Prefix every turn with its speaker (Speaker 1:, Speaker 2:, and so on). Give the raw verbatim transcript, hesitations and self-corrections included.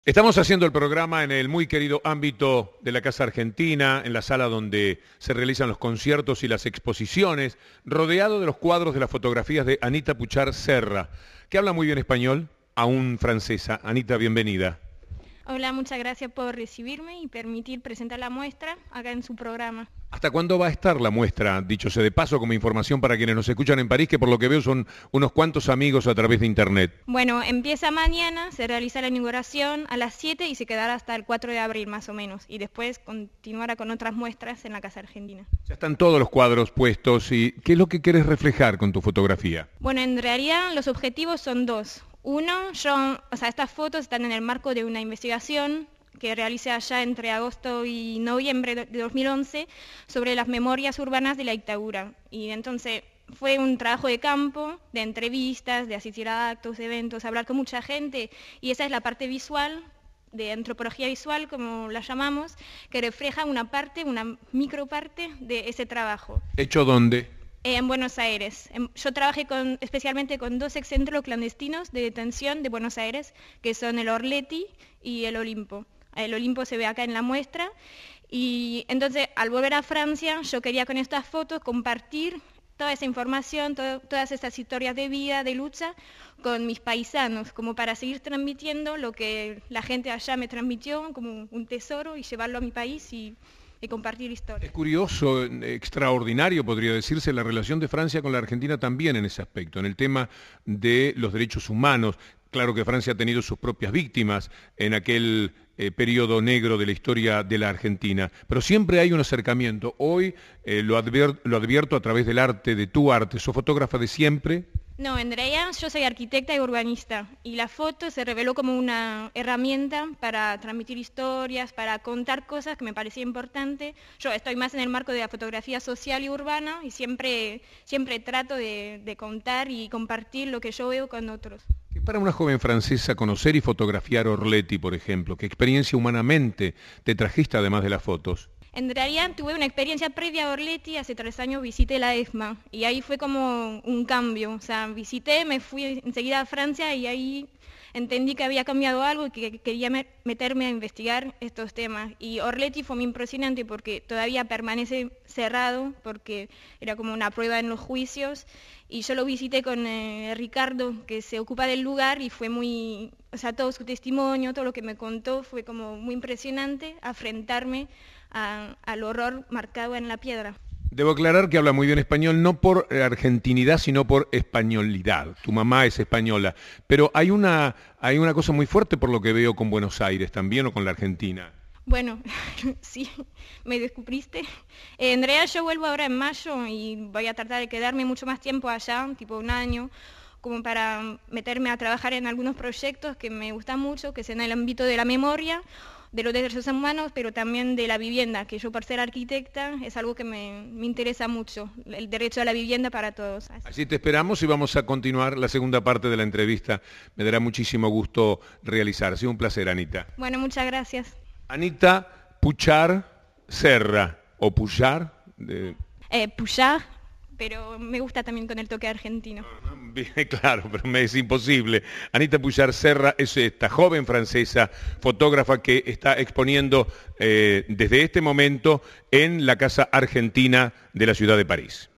Speaker 1: Estamos haciendo el programa en el muy querido ámbito de la Casa Argentina, en la sala donde se realizan los conciertos y las exposiciones, rodeado de los cuadros de las fotografías de Anita Puchar Serra, que habla muy bien español, aún francesa. Anita, bienvenida.
Speaker 2: Hola, muchas gracias por recibirme y permitir presentar la muestra acá en su programa.
Speaker 1: ¿Hasta cuándo va a estar la muestra? Dicho sea de paso, como información para quienes nos escuchan en París, que por lo que veo son unos cuantos amigos a través de internet.
Speaker 2: Bueno, empieza mañana, se realiza la inauguración a las siete y se quedará hasta el cuatro de abril más o menos. Y después continuará con otras muestras en la Casa Argentina.
Speaker 1: Ya están todos los cuadros puestos. ¿Y qué es lo que querés reflejar con tu fotografía?
Speaker 2: Bueno, en realidad los objetivos son dos. Uno, yo, o sea, estas fotos están en el marco de una investigación que realicé allá entre agosto y noviembre de dos mil once sobre las memorias urbanas de la dictadura. Y entonces fue un trabajo de campo, de entrevistas, de asistir a actos, eventos, hablar con mucha gente, y esa es la parte visual, de antropología visual, como la llamamos, que refleja una parte, una microparte de ese trabajo.
Speaker 1: ¿Hecho dónde?
Speaker 2: En Buenos Aires. Yo trabajé con, especialmente con dos excentros clandestinos de detención de Buenos Aires, que son el Orleti y el Olimpo. El Olimpo se ve acá en la muestra. Y entonces, al volver a Francia, yo quería con estas fotos compartir toda esa información, todo, todas esas historias de vida, de lucha, con mis paisanos, como para seguir transmitiendo lo que la gente allá me transmitió como un tesoro y llevarlo a mi país y... y compartir historias.
Speaker 1: Es curioso, extraordinario podría decirse, la relación de Francia con la Argentina también en ese aspecto, en el tema de los derechos humanos. Claro que Francia ha tenido sus propias víctimas en aquel eh, periodo negro de la historia de la Argentina, pero siempre hay un acercamiento. Hoy eh, lo, advier lo advierto a través del arte, de tu arte. ¿Sos fotógrafa de siempre?
Speaker 2: No, en realidad yo soy arquitecta y urbanista y la foto se reveló como una herramienta para transmitir historias, para contar cosas que me parecía importante. Yo estoy más en el marco de la fotografía social y urbana y siempre, siempre trato de, de contar y compartir lo que yo veo con otros.
Speaker 1: ¿Qué para una joven francesa conocer y fotografiar Orleti, por ejemplo? ¿Qué experiencia humanamente te trajiste además de las fotos?
Speaker 2: En realidad tuve una experiencia previa a Orleti, hace tres años visité la ESMA y ahí fue como un cambio, o sea, visité, me fui enseguida a Francia y ahí entendí que había cambiado algo y que quería meterme a investigar estos temas. Y Orleti fue muy impresionante porque todavía permanece cerrado, porque era como una prueba en los juicios, y yo lo visité con eh, Ricardo, que se ocupa del lugar, y fue muy, o sea, todo su testimonio, todo lo que me contó fue como muy impresionante, afrentarme a, al horror marcado en la piedra.
Speaker 1: Debo aclarar que habla muy bien español, no por argentinidad, sino por españolidad. Tu mamá es española, pero hay una, hay una cosa muy fuerte por lo que veo con Buenos Aires también, o con la Argentina.
Speaker 2: Bueno, sí, me descubriste. Eh, en realidad yo vuelvo ahora en mayo y voy a tratar de quedarme mucho más tiempo allá, tipo un año, como para meterme a trabajar en algunos proyectos que me gustan mucho, que sean en el ámbito de la memoria, de los derechos humanos, pero también de la vivienda, que yo por ser arquitecta es algo que me, me interesa mucho, el derecho a la vivienda para todos. Así.
Speaker 1: Así te esperamos y vamos a continuar la segunda parte de la entrevista. Me dará muchísimo gusto realizar. Ha sido un placer, Anita.
Speaker 2: Bueno, muchas gracias.
Speaker 1: Anita Puchar Serra, o Puchar. De...
Speaker 2: Eh, Puchar, pero me gusta también con el toque argentino.
Speaker 1: Bien, claro, pero me es imposible. Anita Puchar Serra es esta joven francesa, fotógrafa que está exponiendo eh, desde este momento en la Casa Argentina de la ciudad de París.